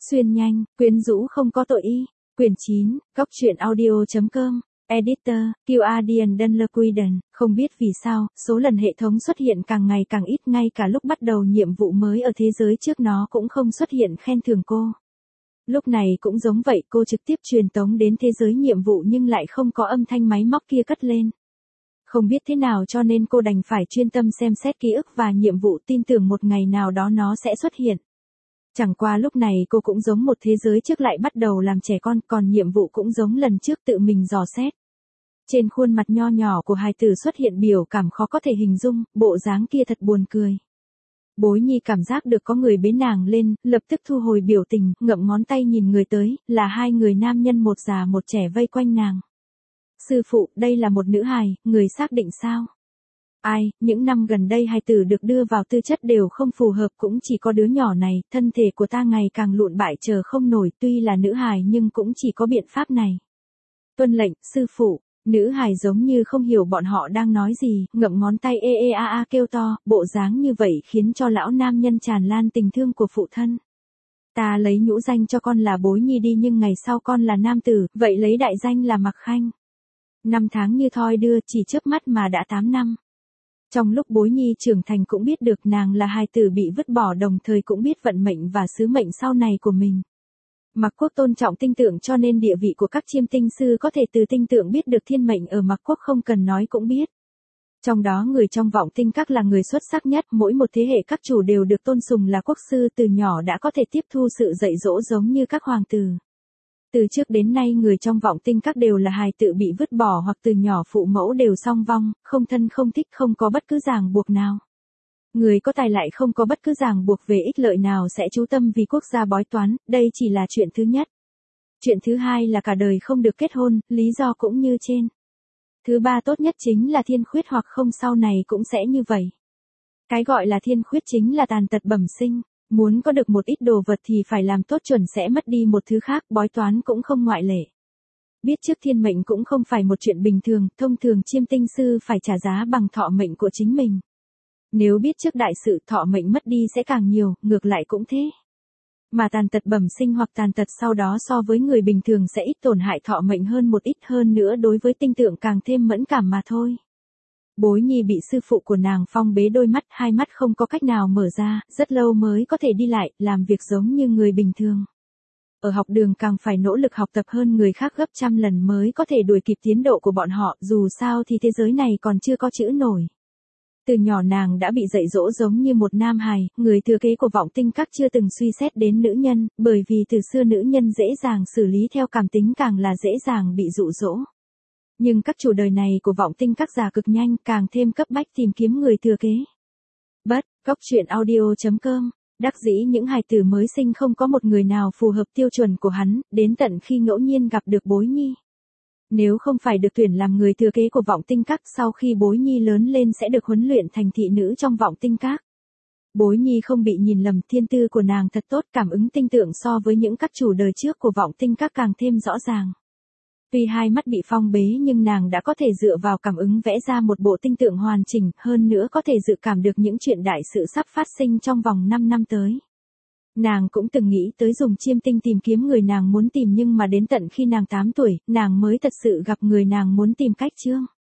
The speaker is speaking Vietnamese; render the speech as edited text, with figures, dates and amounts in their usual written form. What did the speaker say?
Xuyên nhanh, quyến rũ không có tội y. Quyển 9, Góc truyện audio.com. Editor, Guardian Dunlequiden, không biết vì sao, số lần hệ thống xuất hiện càng ngày càng ít, ngay cả lúc bắt đầu nhiệm vụ mới ở thế giới trước nó cũng không xuất hiện khen thưởng cô. Lúc này cũng giống vậy, cô trực tiếp truyền tống đến thế giới nhiệm vụ nhưng lại không có âm thanh máy móc kia cất lên. Không biết thế nào cho nên cô đành phải chuyên tâm xem xét ký ức và nhiệm vụ, tin tưởng một ngày nào đó nó sẽ xuất hiện. Chẳng qua lúc này cô cũng giống một thế giới trước lại bắt đầu làm trẻ con, còn nhiệm vụ cũng giống lần trước tự mình dò xét. Trên khuôn mặt nho nhỏ của hài tử xuất hiện biểu cảm khó có thể hình dung, bộ dáng kia thật buồn cười. Bối Nhi cảm giác được có người bế nàng lên, lập tức thu hồi biểu tình, ngậm ngón tay nhìn người tới, là hai người nam nhân một già một trẻ vây quanh nàng. Sư phụ, đây là một nữ hài, người xác định sao? Ai, những năm gần đây hài tử được đưa vào tư chất đều không phù hợp, cũng chỉ có đứa nhỏ này, thân thể của ta ngày càng lụn bại chờ không nổi, tuy là nữ hài nhưng cũng chỉ có biện pháp này. Tuân lệnh, sư phụ. Nữ hài giống như không hiểu bọn họ đang nói gì, ngậm ngón tay kêu to, bộ dáng như vậy khiến cho lão nam nhân tràn lan tình thương của phụ thân. Ta lấy nhũ danh cho con là Bối Nhi đi, nhưng ngày sau con là nam tử, vậy lấy đại danh là Mặc Khanh. Năm tháng như thoi đưa, chỉ chớp mắt mà đã 8 năm. Trong lúc Bối Nhi trưởng thành cũng biết được nàng là hài tử bị vứt bỏ, đồng thời cũng biết vận mệnh và sứ mệnh sau này của mình. Mặc Quốc tôn trọng tinh tượng cho nên địa vị của các chiêm tinh sư có thể từ tinh tượng biết được thiên mệnh ở Mặc Quốc không cần nói cũng biết. Trong đó người trong vọng tinh các là người xuất sắc nhất, mỗi một thế hệ các chủ đều được tôn sùng là quốc sư, từ nhỏ đã có thể tiếp thu sự dạy dỗ giống như các hoàng tử. Từ trước đến nay người trong vọng tinh các đều là hài tử bị vứt bỏ hoặc từ nhỏ phụ mẫu đều song vong, không thân không thích, không có bất cứ ràng buộc nào. Người có tài lại không có bất cứ ràng buộc về ích lợi nào sẽ chú tâm vì quốc gia bói toán, đây chỉ là chuyện thứ nhất. Chuyện thứ hai là cả đời không được kết hôn, lý do cũng như trên. Thứ ba tốt nhất chính là thiên khuyết hoặc không sau này cũng sẽ như vậy. Cái gọi là thiên khuyết chính là tàn tật bẩm sinh, muốn có được một ít đồ vật thì phải làm tốt chuẩn sẽ mất đi một thứ khác, bói toán cũng không ngoại lệ. Biết trước thiên mệnh cũng không phải một chuyện bình thường, thông thường chiêm tinh sư phải trả giá bằng thọ mệnh của chính mình. Nếu biết trước đại sự, thọ mệnh mất đi sẽ càng nhiều, ngược lại cũng thế. Mà tàn tật bẩm sinh hoặc tàn tật sau đó so với người bình thường sẽ ít tổn hại thọ mệnh hơn một ít, hơn nữa đối với tinh tượng càng thêm mẫn cảm mà thôi. Bối Nhi bị sư phụ của nàng phong bế đôi mắt, hai mắt không có cách nào mở ra, rất lâu mới có thể đi lại, làm việc giống như người bình thường. Ở học đường càng phải nỗ lực học tập hơn người khác gấp trăm lần mới có thể đuổi kịp tiến độ của bọn họ, dù sao thì thế giới này còn chưa có chữ nổi. Từ nhỏ nàng đã bị dạy dỗ giống như một nam hài, người thừa kế của vọng tinh các chưa từng suy xét đến nữ nhân, bởi vì từ xưa nữ nhân dễ dàng xử lý theo cảm tính, càng là dễ dàng bị dụ dỗ. Nhưng các chủ đời này của vọng tinh các già cực nhanh, càng thêm cấp bách tìm kiếm người thừa kế. Góc truyện audio.com. Đắc dĩ những hài tử mới sinh không có một người nào phù hợp tiêu chuẩn của hắn, đến tận khi ngẫu nhiên gặp được Bối Nhi. Nếu không phải được tuyển làm người thừa kế của vọng tinh các, sau khi Bối Nhi lớn lên sẽ được huấn luyện thành thị nữ trong vọng tinh các. Bối Nhi không bị nhìn lầm, thiên tư của nàng thật tốt, cảm ứng tinh tượng so với những các chủ đời trước của vọng tinh các càng thêm rõ ràng. Tuy hai mắt bị phong bế nhưng nàng đã có thể dựa vào cảm ứng vẽ ra một bộ tinh tượng hoàn chỉnh, hơn nữa có thể dự cảm được những chuyện đại sự sắp phát sinh trong vòng 5 năm tới. Nàng cũng từng nghĩ tới dùng chiêm tinh tìm kiếm người nàng muốn tìm, nhưng mà đến tận khi nàng 8 tuổi, nàng mới thật sự gặp người nàng muốn tìm cách chương.